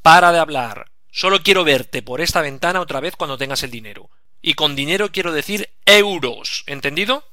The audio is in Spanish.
Para de hablar. Solo quiero verte por esta ventana otra vez cuando tengas el dinero. Y con dinero quiero decir euros. ¿Entendido?